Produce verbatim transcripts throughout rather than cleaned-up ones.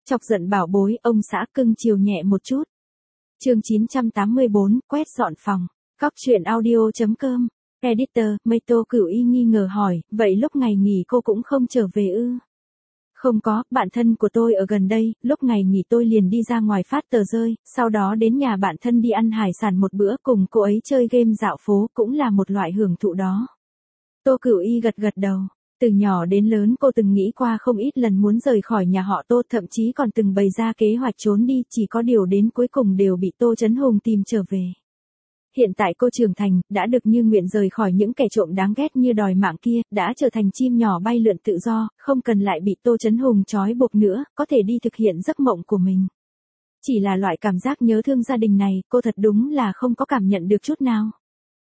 Chọc giận bảo bối, ông xã cưng chiều nhẹ một chút. Chương chín trăm tám mươi bốn, quét dọn phòng. Cóc truyện audio chấm com. Editor, Mây Tô Cửu Y nghi ngờ hỏi, vậy lúc ngày nghỉ cô cũng không trở về ư? Không có, bạn thân của tôi ở gần đây, lúc ngày nghỉ tôi liền đi ra ngoài phát tờ rơi, sau đó đến nhà bạn thân đi ăn hải sản một bữa cùng cô ấy chơi game dạo phố cũng là một loại hưởng thụ đó. Tô Cửu Y gật gật đầu. Từ nhỏ đến lớn cô từng nghĩ qua không ít lần muốn rời khỏi nhà họ Tô, thậm chí còn từng bày ra kế hoạch trốn đi, chỉ có điều đến cuối cùng đều bị Tô Chấn Hùng tìm trở về. Hiện tại cô trưởng thành, đã được như nguyện rời khỏi những kẻ trộm đáng ghét như đòi mạng kia, đã trở thành chim nhỏ bay lượn tự do, không cần lại bị Tô Chấn Hùng trói buộc nữa, có thể đi thực hiện giấc mộng của mình. Chỉ là loại cảm giác nhớ thương gia đình này, cô thật đúng là không có cảm nhận được chút nào.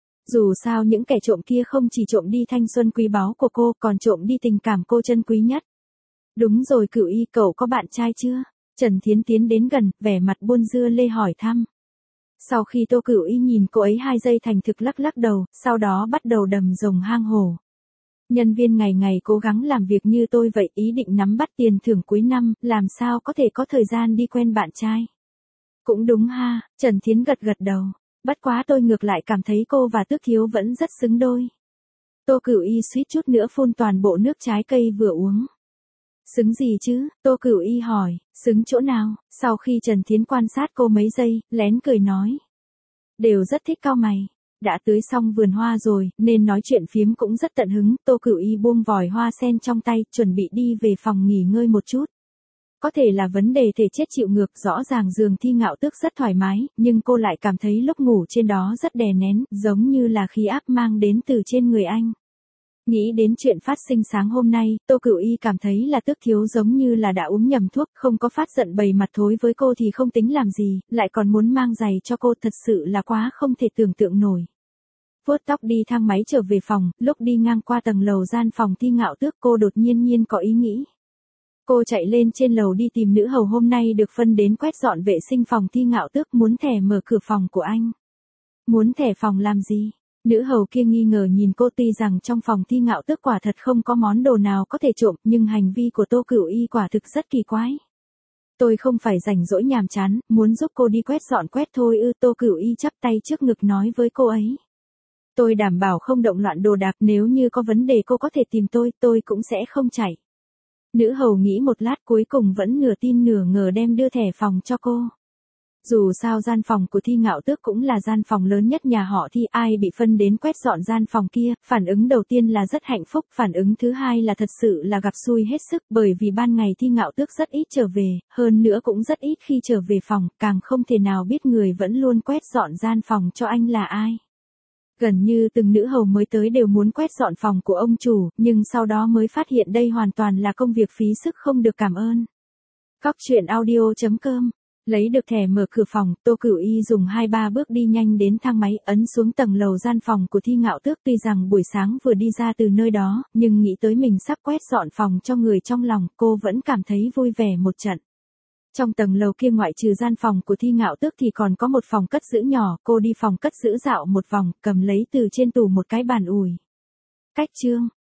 Dù sao những kẻ trộm kia không chỉ trộm đi thanh xuân quý báu của cô, còn trộm đi tình cảm cô chân quý nhất. Đúng rồi Cửu Y, cậu có bạn trai chưa? Trần Thiến tiến đến gần, vẻ mặt buôn dưa lê hỏi thăm. Sau khi Tô Cửu Y nhìn cô ấy hai giây thành thực lắc lắc đầu, sau đó bắt đầu đầm rồng hang hổ. Nhân viên ngày ngày cố gắng làm việc như tôi vậy, ý định nắm bắt tiền thưởng cuối năm, làm sao có thể có thời gian đi quen bạn trai. Cũng đúng ha, Trần Thiến gật gật đầu. Bất quá tôi ngược lại cảm thấy cô và Tước Thiếu vẫn rất xứng đôi. Tô Cửu Y suýt chút nữa phun toàn bộ nước trái cây vừa uống. Xứng gì chứ? Tô Cửu Y hỏi, xứng chỗ nào? Sau khi Trần Thiến quan sát cô mấy giây, lén cười nói. Đều rất thích cau mày. Đã tưới xong vườn hoa rồi, nên nói chuyện phiếm cũng rất tận hứng. Tô Cửu Y buông vòi hoa sen trong tay, chuẩn bị đi về phòng nghỉ ngơi một chút. Có thể là vấn đề thể chất chịu ngược, rõ ràng giường Thi Ngạo Tước rất thoải mái, nhưng cô lại cảm thấy lúc ngủ trên đó rất đè nén, giống như là khí áp mang đến từ trên người anh. Nghĩ đến chuyện phát sinh sáng hôm nay, Tô Cửu Y cảm thấy là Tước Thiếu giống như là đã uống nhầm thuốc, không có phát giận bày mặt thối với cô thì không tính làm gì, lại còn muốn mang giày cho cô, thật sự là quá không thể tưởng tượng nổi. Vuốt tóc đi thang máy trở về phòng, lúc đi ngang qua tầng lầu gian phòng Thi Ngạo Tước cô đột nhiên nhiên có ý nghĩ. Cô chạy lên trên lầu đi tìm nữ hầu hôm nay được phân đến quét dọn vệ sinh phòng Thi Ngạo Tước, muốn thẻ mở cửa phòng của anh. Muốn thẻ phòng làm gì? Nữ hầu kia nghi ngờ nhìn cô, tuy rằng trong phòng Thi Ngạo Tước quả thật không có món đồ nào có thể trộm, nhưng hành vi của Tô Cửu Y quả thực rất kỳ quái. Tôi không phải rảnh rỗi nhàm chán, muốn giúp cô đi quét dọn quét thôi ư? Tô Cửu Y chắp tay trước ngực nói với cô ấy. Tôi đảm bảo không động loạn đồ đạc, nếu như có vấn đề cô có thể tìm tôi, tôi cũng sẽ không chạy. Nữ hầu nghĩ một lát cuối cùng vẫn nửa tin nửa ngờ đem đưa thẻ phòng cho cô. Dù sao gian phòng của Thi Ngạo Tước cũng là gian phòng lớn nhất nhà họ Thi, ai bị phân đến quét dọn gian phòng kia, phản ứng đầu tiên là rất hạnh phúc, phản ứng thứ hai là thật sự là gặp xui hết sức, bởi vì ban ngày Thi Ngạo Tước rất ít trở về, hơn nữa cũng rất ít khi trở về phòng, càng không thể nào biết người vẫn luôn quét dọn gian phòng cho anh là ai. Gần như từng nữ hầu mới tới đều muốn quét dọn phòng của ông chủ, nhưng sau đó mới phát hiện đây hoàn toàn là công việc phí sức không được cảm ơn. Cóc truyện audio chấm com. Lấy được thẻ mở cửa phòng, Tô Cửu Y dùng hai ba bước đi nhanh đến thang máy, ấn xuống tầng lầu gian phòng của Thi Ngạo Tước. Tuy rằng buổi sáng vừa đi ra từ nơi đó, nhưng nghĩ tới mình sắp quét dọn phòng cho người trong lòng, cô vẫn cảm thấy vui vẻ một trận. Trong tầng lầu kia ngoại trừ gian phòng của Thi Ngạo Tước thì còn có một phòng cất giữ nhỏ, cô đi phòng cất giữ dạo một vòng, cầm lấy từ trên tủ một cái bàn ủi. Cách chương,